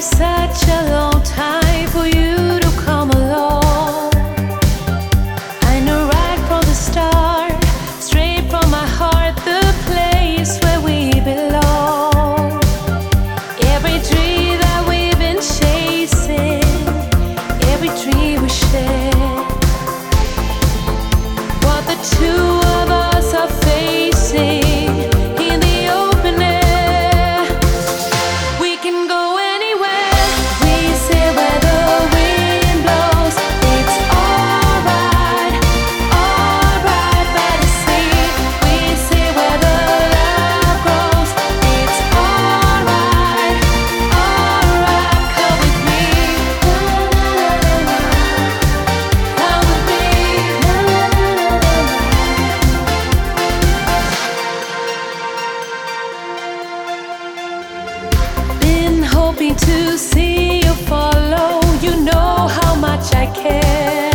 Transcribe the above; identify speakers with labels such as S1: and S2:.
S1: such a long time for you to come along. I know right from the start, straight from my heart, the place where we belong. Every dream that we've been chasing, every dream we share, what the two of us are facing in the open air. We can go anywhere. We say where the wind blows. It's alright, alright by the sea. We say where the love grows. It's alright, alright. Come with me. Come with me. Been hoping to see you follow. You know how much I care.